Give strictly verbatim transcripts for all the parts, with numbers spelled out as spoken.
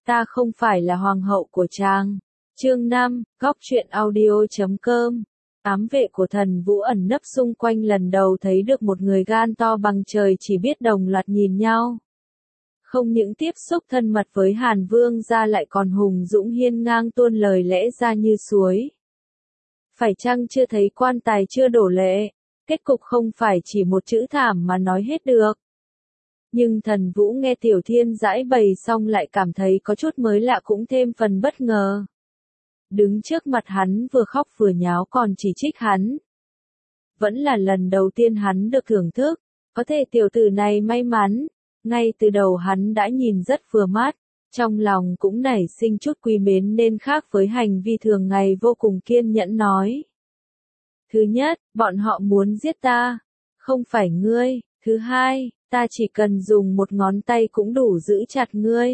ta không phải là hoàng hậu của chàng. Chương năm, góc truyện audio.com. Ám vệ của Thần Vũ ẩn nấp xung quanh lần đầu thấy được một người gan to bằng trời chỉ biết đồng loạt nhìn nhau. Không những tiếp xúc thân mật với Hàn Vương ra lại còn hùng dũng hiên ngang tuôn lời lẽ ra như suối. Phải chăng chưa thấy quan tài chưa đổ lệ, kết cục không phải chỉ một chữ thảm mà nói hết được. Nhưng Thần Vũ nghe Tiểu Thiên giải bày xong lại cảm thấy có chút mới lạ cũng thêm phần bất ngờ. Đứng trước mặt hắn vừa khóc vừa nháo còn chỉ trích hắn. Vẫn là lần đầu tiên hắn được thưởng thức, có thể tiểu tử này may mắn, ngay từ đầu hắn đã nhìn rất vừa mắt, trong lòng cũng nảy sinh chút quý mến nên khác với hành vi thường ngày vô cùng kiên nhẫn nói. Thứ nhất, bọn họ muốn giết ta, không phải ngươi. Thứ hai, ta chỉ cần dùng một ngón tay cũng đủ giữ chặt ngươi.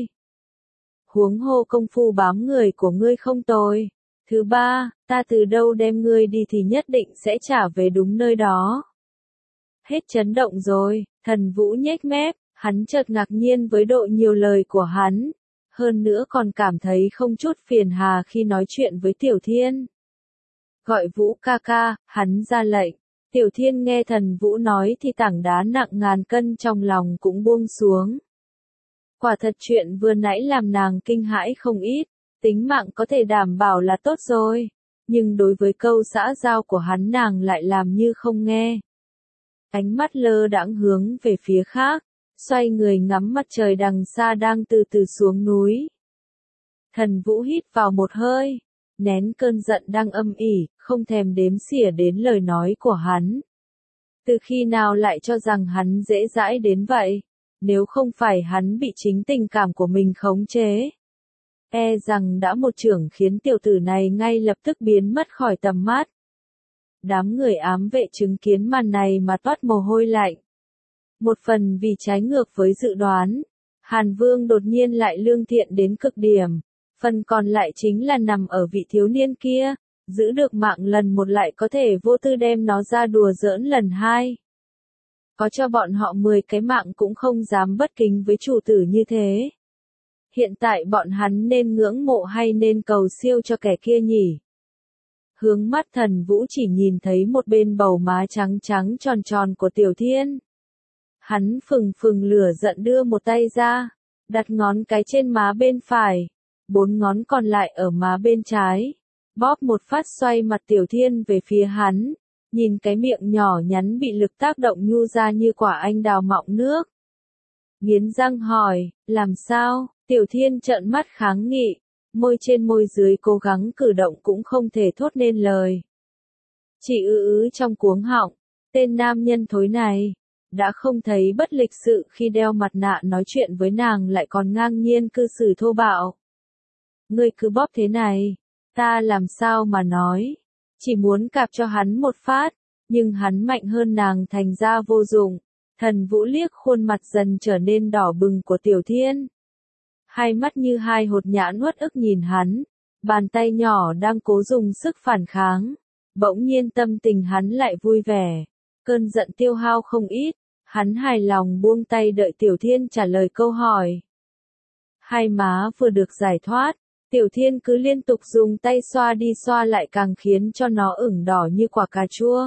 Huống hồ công phu bám người của ngươi không tồi. Thứ ba, ta từ đâu đem ngươi đi thì nhất định sẽ trả về đúng nơi đó. Hết chấn động rồi, Thần Vũ nhếch mép, hắn chợt ngạc nhiên với độ nhiều lời của hắn. Hơn nữa còn cảm thấy không chút phiền hà khi nói chuyện với Tiểu Thiên. Gọi Vũ ca ca, hắn ra lệnh. Tiểu Thiên nghe Thần Vũ nói thì tảng đá nặng ngàn cân trong lòng cũng buông xuống. Quả thật chuyện vừa nãy làm nàng kinh hãi không ít, tính mạng có thể đảm bảo là tốt rồi, nhưng đối với câu xã giao của hắn nàng lại làm như không nghe. Ánh mắt lơ đãng hướng về phía khác, xoay người ngắm mặt trời đằng xa đang từ từ xuống núi. Thần Vũ hít vào một hơi, nén cơn giận đang âm ỉ, không thèm đếm xỉa đến lời nói của hắn. Từ khi nào lại cho rằng hắn dễ dãi đến vậy, nếu không phải hắn bị chính tình cảm của mình khống chế. E rằng đã một chưởng khiến tiểu tử này ngay lập tức biến mất khỏi tầm mắt. Đám người ám vệ chứng kiến màn này mà toát mồ hôi lạnh. Một phần vì trái ngược với dự đoán, Hàn Vương đột nhiên lại lương thiện đến cực điểm. Phần còn lại chính là nằm ở vị thiếu niên kia, giữ được mạng lần một lại có thể vô tư đem nó ra đùa giỡn lần hai. Có cho bọn họ mười cái mạng cũng không dám bất kính với chủ tử như thế. Hiện tại bọn hắn nên ngưỡng mộ hay nên cầu siêu cho kẻ kia nhỉ? Hướng mắt Thần Vũ chỉ nhìn thấy một bên bầu má trắng trắng tròn tròn của Tiểu Thiên. Hắn phừng phừng lửa giận đưa một tay ra, đặt ngón cái trên má bên phải, bốn ngón còn lại ở má bên trái, bóp một phát xoay mặt Tiểu Thiên về phía hắn, nhìn cái miệng nhỏ nhắn bị lực tác động nhu ra như quả anh đào mọng nước. Nghiến răng hỏi, làm sao? Tiểu Thiên trợn mắt kháng nghị, môi trên môi dưới cố gắng cử động cũng không thể thốt nên lời. Chỉ ư ứ trong cuống họng, tên nam nhân thối này, đã không thấy bất lịch sự khi đeo mặt nạ nói chuyện với nàng lại còn ngang nhiên cư xử thô bạo. Ngươi cứ bóp thế này, ta làm sao mà nói, chỉ muốn cạp cho hắn một phát, nhưng hắn mạnh hơn nàng thành ra vô dụng. Thần Vũ liếc khuôn mặt dần trở nên đỏ bừng của Tiểu Thiên. Hai mắt như hai hột nhãn uất ức nhìn hắn, bàn tay nhỏ đang cố dùng sức phản kháng. Bỗng nhiên tâm tình hắn lại vui vẻ, cơn giận tiêu hao không ít, hắn hài lòng buông tay đợi Tiểu Thiên trả lời câu hỏi. Hai má vừa được giải thoát, Tiểu Thiên cứ liên tục dùng tay xoa đi xoa lại càng khiến cho nó ửng đỏ như quả cà chua.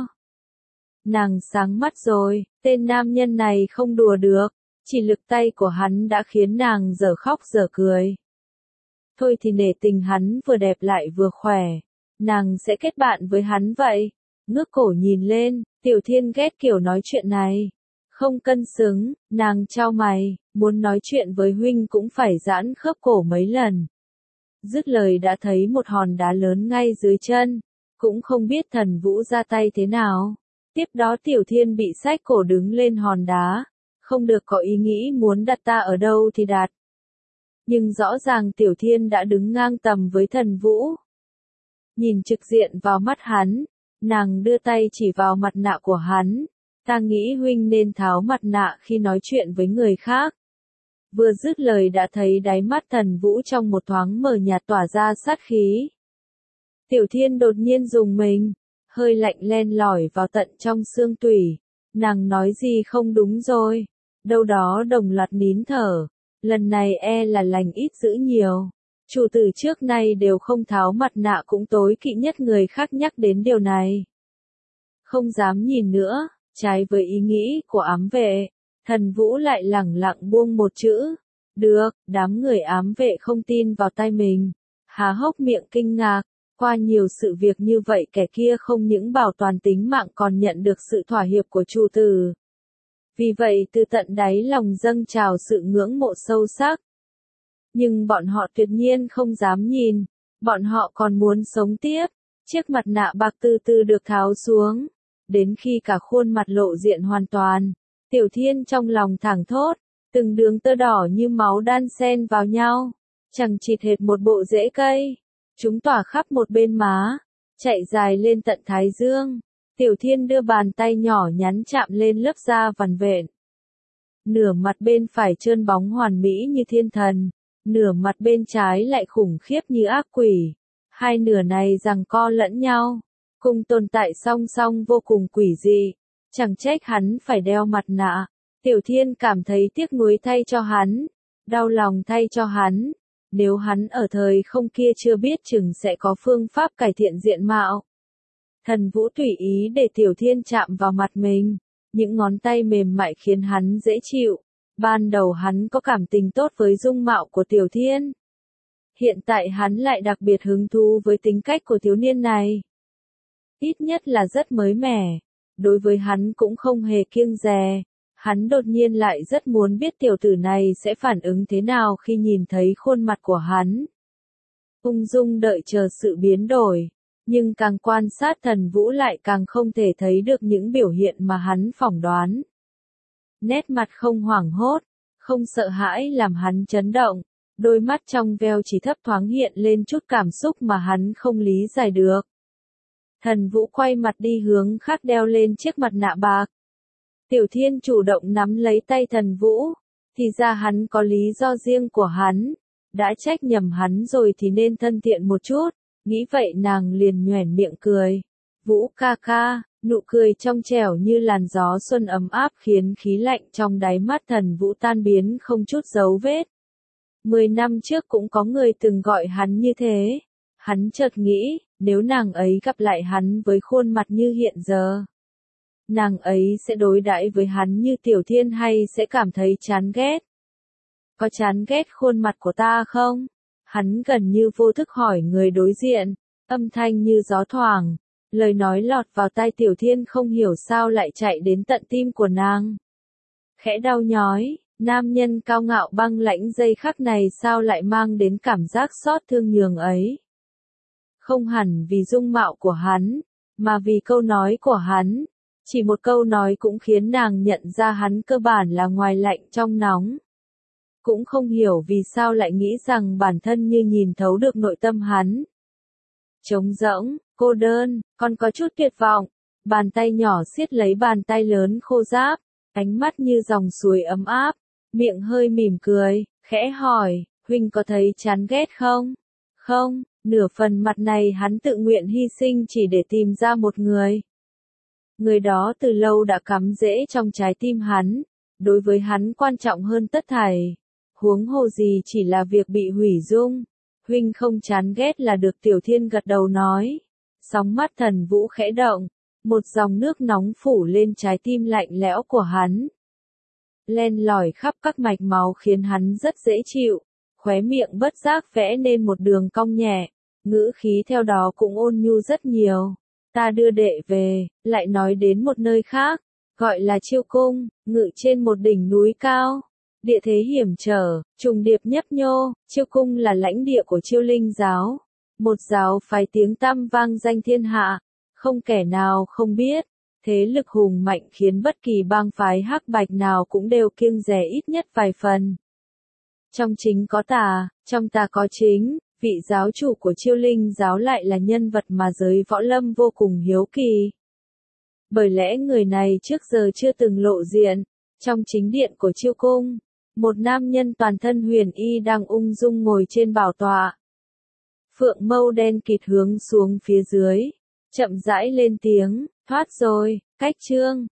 Nàng sáng mắt rồi, tên nam nhân này không đùa được, chỉ lực tay của hắn đã khiến nàng dở khóc dở cười. Thôi thì nể tình hắn vừa đẹp lại vừa khỏe, nàng sẽ kết bạn với hắn vậy. Ngước cổ nhìn lên, Tiểu Thiên ghét kiểu nói chuyện này. Không cân xứng, nàng chau mày, muốn nói chuyện với huynh cũng phải giãn khớp cổ mấy lần. Dứt lời đã thấy một hòn đá lớn ngay dưới chân, cũng không biết Thần Vũ ra tay thế nào. Tiếp đó Tiểu Thiên bị xách cổ đứng lên hòn đá, không được có ý nghĩ muốn đặt ta ở đâu thì đặt. Nhưng rõ ràng Tiểu Thiên đã đứng ngang tầm với Thần Vũ. Nhìn trực diện vào mắt hắn, nàng đưa tay chỉ vào mặt nạ của hắn, ta nghĩ huynh nên tháo mặt nạ khi nói chuyện với người khác. Vừa dứt lời đã thấy đáy mắt Thần Vũ trong một thoáng mờ nhạt tỏa ra sát khí. Tiểu Thiên đột nhiên rùng mình, hơi lạnh len lỏi vào tận trong xương tủy. Nàng nói gì không đúng rồi, đâu đó đồng loạt nín thở, lần này e là lành ít dữ nhiều. Chủ tử trước nay đều không tháo mặt nạ cũng tối kỵ nhất người khác nhắc đến điều này. Không dám nhìn nữa, trái với ý nghĩ của ám vệ, Thần Vũ lại lẳng lặng buông một chữ. Được, đám người ám vệ không tin vào tai mình. Há hốc miệng kinh ngạc, qua nhiều sự việc như vậy kẻ kia không những bảo toàn tính mạng còn nhận được sự thỏa hiệp của chủ tử. Vì vậy từ tận đáy lòng dâng trào sự ngưỡng mộ sâu sắc. Nhưng bọn họ tuyệt nhiên không dám nhìn, bọn họ còn muốn sống tiếp. Chiếc mặt nạ bạc từ từ được tháo xuống, đến khi cả khuôn mặt lộ diện hoàn toàn, Tiểu Thiên trong lòng thảng thốt, từng đường tơ đỏ như máu đan xen vào nhau, chẳng chịt hệt một bộ rễ cây. Chúng tỏa khắp một bên má, chạy dài lên tận thái dương. Tiểu Thiên đưa bàn tay nhỏ nhắn chạm lên lớp da vằn vện. Nửa mặt bên phải trơn bóng hoàn mỹ như thiên thần, nửa mặt bên trái lại khủng khiếp như ác quỷ. Hai nửa này giằng co lẫn nhau, cùng tồn tại song song vô cùng quỷ dị. Chẳng trách hắn phải đeo mặt nạ. Tiểu Thiên cảm thấy tiếc nuối thay cho hắn, đau lòng thay cho hắn. Nếu hắn ở thời không kia chưa biết chừng sẽ có phương pháp cải thiện diện mạo. Thần Vũ tùy ý để Tiểu Thiên chạm vào mặt mình, những ngón tay mềm mại khiến hắn dễ chịu. Ban đầu hắn có cảm tình tốt với dung mạo của Tiểu Thiên. Hiện tại hắn lại đặc biệt hứng thú với tính cách của thiếu niên này. Ít nhất là rất mới mẻ. Đối với hắn cũng không hề kiêng dè. Hắn đột nhiên lại rất muốn biết tiểu tử này sẽ phản ứng thế nào khi nhìn thấy khuôn mặt của hắn. Ung dung đợi chờ sự biến đổi. Nhưng càng quan sát Thần Vũ lại càng không thể thấy được những biểu hiện mà hắn phỏng đoán. Nét mặt không hoảng hốt, không sợ hãi làm hắn chấn động. Đôi mắt trong veo chỉ thấp thoáng hiện lên chút cảm xúc mà hắn không lý giải được. Thần Vũ quay mặt đi hướng khác đeo lên chiếc mặt nạ bạc. Tiểu Thiên chủ động nắm lấy tay Thần Vũ. Thì ra hắn có lý do riêng của hắn. Đã trách nhầm hắn rồi thì nên thân thiện một chút. Nghĩ vậy nàng liền nhoẻn miệng cười. Vũ ca ca, nụ cười trong trẻo như làn gió xuân ấm áp khiến khí lạnh trong đáy mắt Thần Vũ tan biến không chút dấu vết. Mười năm trước cũng có người từng gọi hắn như thế. Hắn chợt nghĩ, nếu nàng ấy gặp lại hắn với khuôn mặt như hiện giờ, nàng ấy sẽ đối đãi với hắn như Tiểu Thiên hay sẽ cảm thấy chán ghét? Có chán ghét khuôn mặt của ta không? Hắn gần như vô thức hỏi người đối diện, âm thanh như gió thoảng, lời nói lọt vào tai Tiểu Thiên không hiểu sao lại chạy đến tận tim của nàng. Khẽ đau nhói, nam nhân cao ngạo băng lãnh giây khắc này sao lại mang đến cảm giác xót thương nhường ấy. Không hẳn vì dung mạo của hắn, mà vì câu nói của hắn. Chỉ một câu nói cũng khiến nàng nhận ra hắn cơ bản là ngoài lạnh trong nóng. Cũng không hiểu vì sao lại nghĩ rằng bản thân như nhìn thấu được nội tâm hắn. Trống rỗng, cô đơn, còn có chút tuyệt vọng. Bàn tay nhỏ siết lấy bàn tay lớn khô ráp, ánh mắt như dòng suối ấm áp, miệng hơi mỉm cười, khẽ hỏi, huynh có thấy chán ghét không? Không, nửa phần mặt này hắn tự nguyện hy sinh chỉ để tìm ra một người. Người đó từ lâu đã cắm rễ trong trái tim hắn, đối với hắn quan trọng hơn tất thảy. Huống hồ gì chỉ là việc bị hủy dung. Huynh không chán ghét là được. Tiểu Thiên gật đầu nói. Sóng mắt Thần Vũ khẽ động, một dòng nước nóng phủ lên trái tim lạnh lẽo của hắn. Len lỏi khắp các mạch máu khiến hắn rất dễ chịu, khóe miệng bất giác vẽ nên một đường cong nhẹ, ngữ khí theo đó cũng ôn nhu rất nhiều. Ta đưa đệ về, lại nói đến một nơi khác, gọi là Chiêu Cung, ngự trên một đỉnh núi cao. Địa thế hiểm trở, trùng điệp nhấp nhô, Chiêu Cung là lãnh địa của Chiêu Linh giáo. Một giáo phái tiếng tăm vang danh thiên hạ, không kẻ nào không biết. Thế lực hùng mạnh khiến bất kỳ bang phái hắc bạch nào cũng đều kiêng dè ít nhất vài phần. Trong chính có tà, trong tà có chính, vị giáo chủ của Chiêu Linh giáo lại là nhân vật mà giới võ lâm vô cùng hiếu kỳ. Bởi lẽ người này trước giờ chưa từng lộ diện. Trong chính điện của Chiêu Cung, một nam nhân toàn thân huyền y đang ung dung ngồi trên bảo tọa. Phượng mâu đen kịt hướng xuống phía dưới, chậm rãi lên tiếng, thoát rồi, cách chương.